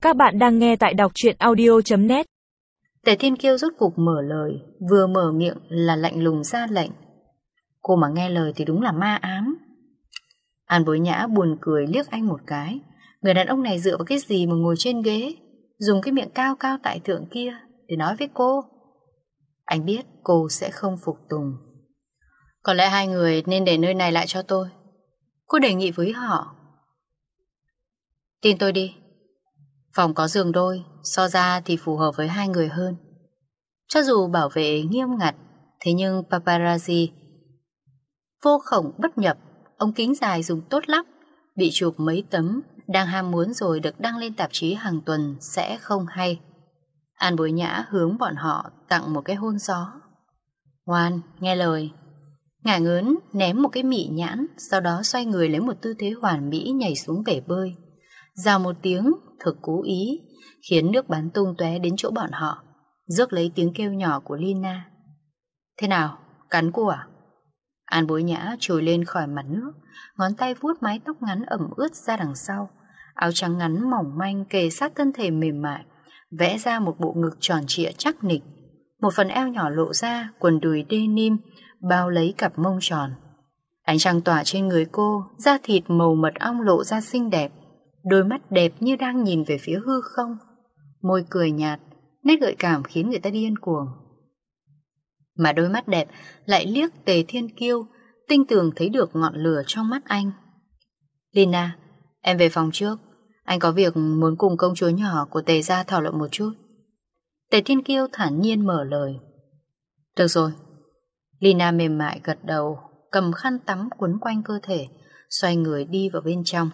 Các bạn đang nghe tại đọc truyện audio.net. Tề Thiên Kiêu rốt cục mở lời, vừa mở miệng là lạnh lùng ra lệnh. Cô mà nghe lời thì đúng là ma ám. An Bối Nhã buồn cười liếc anh một cái. Người đàn ông này dựa vào cái gì mà ngồi trên ghế, dùng cái miệng cao cao tại thượng kia để nói với cô. Anh biết cô sẽ không phục tùng. Có lẽ hai người nên để nơi này lại cho tôi, cô đề nghị với họ. Tin tôi đi, phòng có giường đôi, so ra thì phù hợp với hai người hơn. Cho dù bảo vệ nghiêm ngặt, thế nhưng paparazzi vô khổng bất nhập, ống kính dài dùng tốt lắm, bị chụp mấy tấm đang ham muốn rồi được đăng lên tạp chí hàng tuần sẽ không hay. An Bối Nhã hướng bọn họ tặng một cái hôn gió. Ngoan, nghe lời. Ngả ngớn ném một cái mị nhãn, sau đó xoay người lấy một tư thế hoàn mỹ nhảy xuống bể bơi. Rào một tiếng thực cố ý, khiến nước bắn tung tóe đến chỗ bọn họ, rước lấy tiếng kêu nhỏ của Lina. Thế nào, cắn cô à? An Bối Nhã trồi lên khỏi mặt nước, ngón tay vuốt mái tóc ngắn ẩm ướt ra đằng sau. Áo trắng ngắn mỏng manh kề sát thân thể mềm mại, vẽ ra một bộ ngực tròn trịa chắc nịch. Một phần eo nhỏ lộ ra, quần đùi denim bao lấy cặp mông tròn. Ánh trăng tỏa trên người cô, da thịt màu mật ong lộ ra xinh đẹp. Đôi mắt đẹp như đang nhìn về phía hư không. Môi cười nhạt, nét gợi cảm khiến người ta điên cuồng. Mà đôi mắt đẹp lại liếc Tề Thiên Kiêu, tinh tường thấy được ngọn lửa trong mắt anh. Lina, em về phòng trước. Anh có việc muốn cùng công chúa nhỏ của Tề gia thảo luận một chút. Tề Thiên Kiêu thản nhiên mở lời. Được rồi. Lina mềm mại gật đầu, cầm khăn tắm quấn quanh cơ thể, xoay người đi vào bên trong.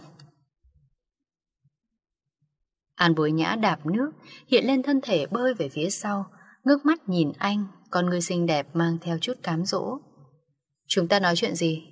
An Bối Nhã đạp nước, hiện lên thân thể bơi về phía sau, ngước mắt nhìn anh, con người xinh đẹp mang theo chút cám dỗ. Chúng ta nói chuyện gì?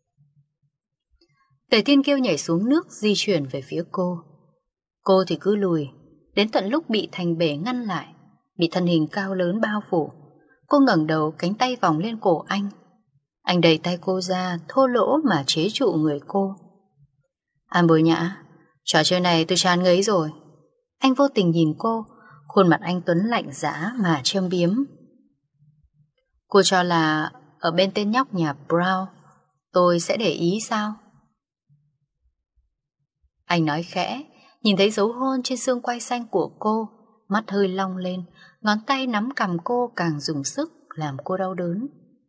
Tề Thiên Kiêu nhảy xuống nước, di chuyển về phía cô. Cô thì cứ lùi, đến tận lúc bị thành bể ngăn lại, bị thân hình cao lớn bao phủ. Cô ngẩng đầu, cánh tay vòng lên cổ anh. Anh đẩy tay cô ra, thô lỗ mà chế trụ người cô. An Bối Nhã, trò chơi này tôi chán ngấy rồi. Anh vô tình nhìn cô, khuôn mặt anh tuấn lạnh dã mà châm biếm. Cô cho là ở bên tên nhóc nhà Brown tôi sẽ để ý sao? Anh nói khẽ, nhìn thấy dấu hôn trên xương quai xanh của cô, mắt hơi long lên, ngón tay nắm cằm cô càng dùng sức làm cô đau đớn.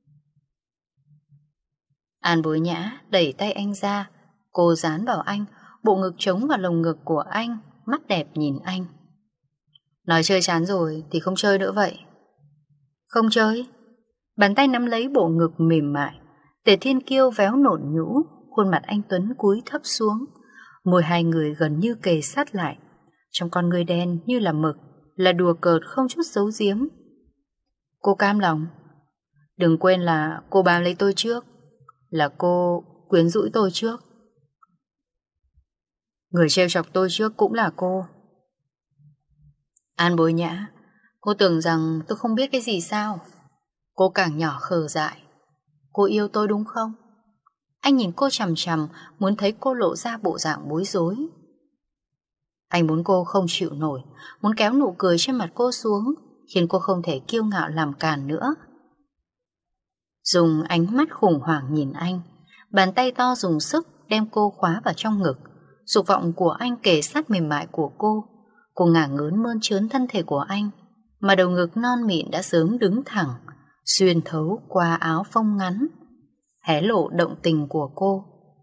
An Bối Nhã đẩy tay anh ra, cô dán vào anh, bộ ngực trống vào lồng ngực của anh, mắt đẹp nhìn anh. Nói chơi chán rồi thì không chơi nữa vậy. Không chơi? Bàn tay nắm lấy bộ ngực mềm mại. Tề Thiên Kiêu véo nổn nhũ, khuôn mặt anh tuấn cúi thấp xuống, môi hai người gần như kề sát lại, trong con người đen như là mực, là đùa cợt không chút giấu giếm. Cô cam lòng. Đừng quên là cô bám lấy tôi trước, là cô quyến rũ tôi trước. Người trêu chọc tôi trước cũng là cô. An Bối Nhã, cô tưởng rằng tôi không biết cái gì sao? Cô càng nhỏ khờ dại. Cô yêu tôi đúng không? Anh nhìn cô chằm chằm, muốn thấy cô lộ ra bộ dạng bối rối. Anh muốn cô không chịu nổi, muốn kéo nụ cười trên mặt cô xuống, khiến cô không thể kiêu ngạo làm càn nữa. Dùng ánh mắt khủng hoảng nhìn anh, bàn tay to dùng sức đem cô khóa vào trong ngực. Dục vọng của anh kề sát mềm mại của cô. Cô ngả ngớn mơn trớn thân thể của anh, mà đầu ngực non mịn đã sớm đứng thẳng, xuyên thấu qua áo phông ngắn, hé lộ động tình của cô.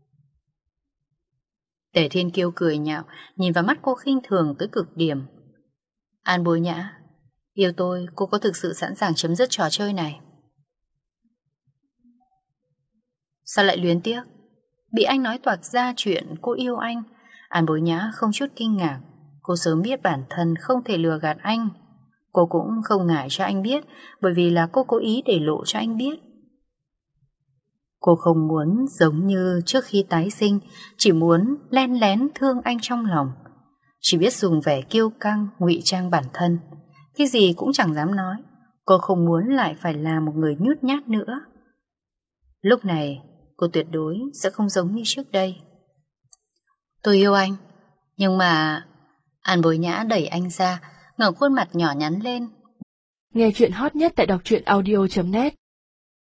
Tề Thiên Kiêu cười nhạo, nhìn vào mắt cô khinh thường tới cực điểm. An Bối Nhã, yêu tôi, cô có thực sự sẵn sàng chấm dứt trò chơi này? Sao lại luyến tiếc? Bị anh nói toạc ra chuyện cô yêu anh, An Bối Nhã không chút kinh ngạc. Cô sớm biết bản thân không thể lừa gạt anh. Cô cũng không ngại cho anh biết, bởi vì là cô cố ý để lộ cho anh biết. Cô không muốn giống như trước khi tái sinh, chỉ muốn len lén thương anh trong lòng. Chỉ biết dùng vẻ kiêu căng, ngụy trang bản thân. Cái gì cũng chẳng dám nói. Cô không muốn lại phải là một người nhút nhát nữa. Lúc này, cô tuyệt đối sẽ không giống như trước đây. Tôi yêu anh, nhưng mà An Bối Nhã đẩy anh ra, ngẩng khuôn mặt nhỏ nhắn lên. Nghe chuyện hot nhất tại đọc truyện audio.net